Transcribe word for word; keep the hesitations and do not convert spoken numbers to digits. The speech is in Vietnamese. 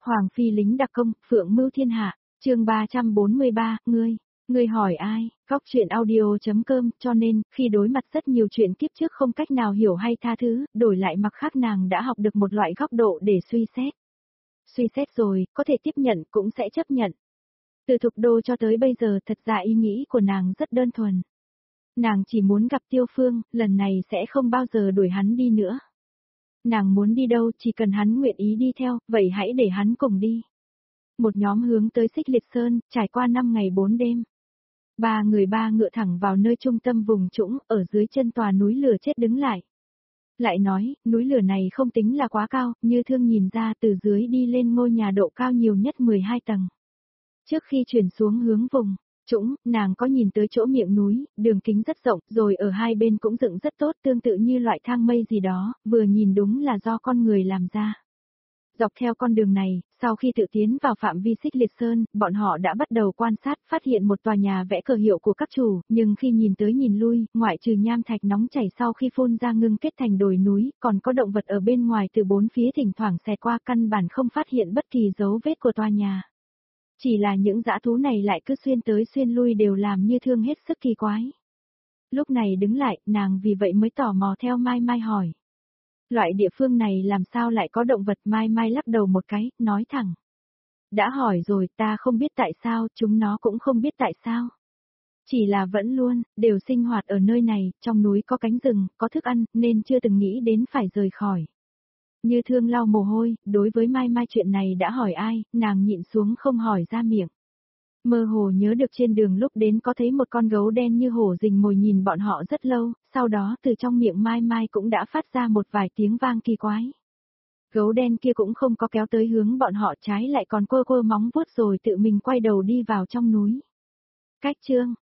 Hoàng phi lính đặc công, phượng mưu thiên hạ, chương ba trăm bốn mươi ba, ngươi, ngươi hỏi ai, góc chuyện audio.com, cho nên, khi đối mặt rất nhiều chuyện kiếp trước không cách nào hiểu hay tha thứ, đổi lại mặc khác nàng đã học được một loại góc độ để suy xét. Suy xét rồi, có thể tiếp nhận cũng sẽ chấp nhận. Từ Thục Đô cho tới bây giờ thật ra ý nghĩ của nàng rất đơn thuần. Nàng chỉ muốn gặp Tiêu Phương, lần này sẽ không bao giờ đuổi hắn đi nữa. Nàng muốn đi đâu chỉ cần hắn nguyện ý đi theo, vậy hãy để hắn cùng đi. Một nhóm hướng tới Xích Liệt Sơn, trải qua năm ngày bốn đêm. Ba người ba ngựa thẳng vào nơi trung tâm vùng trũng, ở dưới chân tòa núi lửa chết đứng lại. Lại nói, núi lửa này không tính là quá cao, Như Thương nhìn ra từ dưới đi lên ngôi nhà độ cao nhiều nhất mười hai tầng. Trước khi chuyển xuống hướng vùng trũng, nàng có nhìn tới chỗ miệng núi, đường kính rất rộng, rồi ở hai bên cũng dựng rất tốt, tương tự như loại thang mây gì đó, vừa nhìn đúng là do con người làm ra. Dọc theo con đường này, sau khi tự tiến vào phạm vi Xích Liệt Sơn, bọn họ đã bắt đầu quan sát, phát hiện một tòa nhà vẽ cờ hiệu của các chủ, nhưng khi nhìn tới nhìn lui, ngoại trừ nham thạch nóng chảy sau khi phun ra ngưng kết thành đồi núi, còn có động vật ở bên ngoài từ bốn phía thỉnh thoảng xẹt qua, căn bản không phát hiện bất kỳ dấu vết của tòa nhà. Chỉ là những dã thú này lại cứ xuyên tới xuyên lui đều làm Như Thương hết sức kỳ quái. Lúc này đứng lại, nàng vì vậy mới tò mò theo Mai Mai hỏi. Loại địa phương này làm sao lại có động vật? Mai Mai lắc đầu một cái, nói thẳng. Đã hỏi rồi, ta không biết tại sao, chúng nó cũng không biết tại sao. Chỉ là vẫn luôn, đều sinh hoạt ở nơi này, trong núi có cánh rừng, có thức ăn, nên chưa từng nghĩ đến phải rời khỏi. Như Thương lau mồ hôi, đối với Mai Mai chuyện này đã hỏi ai, nàng nhịn xuống không hỏi ra miệng. Mơ hồ nhớ được trên đường lúc đến có thấy một con gấu đen như hổ rình mồi nhìn bọn họ rất lâu, sau đó từ trong miệng Mai Mai cũng đã phát ra một vài tiếng vang kỳ quái. Gấu đen kia cũng không có kéo tới hướng bọn họ, trái lại còn quơ quơ móng vuốt rồi tự mình quay đầu đi vào trong núi. Cách chương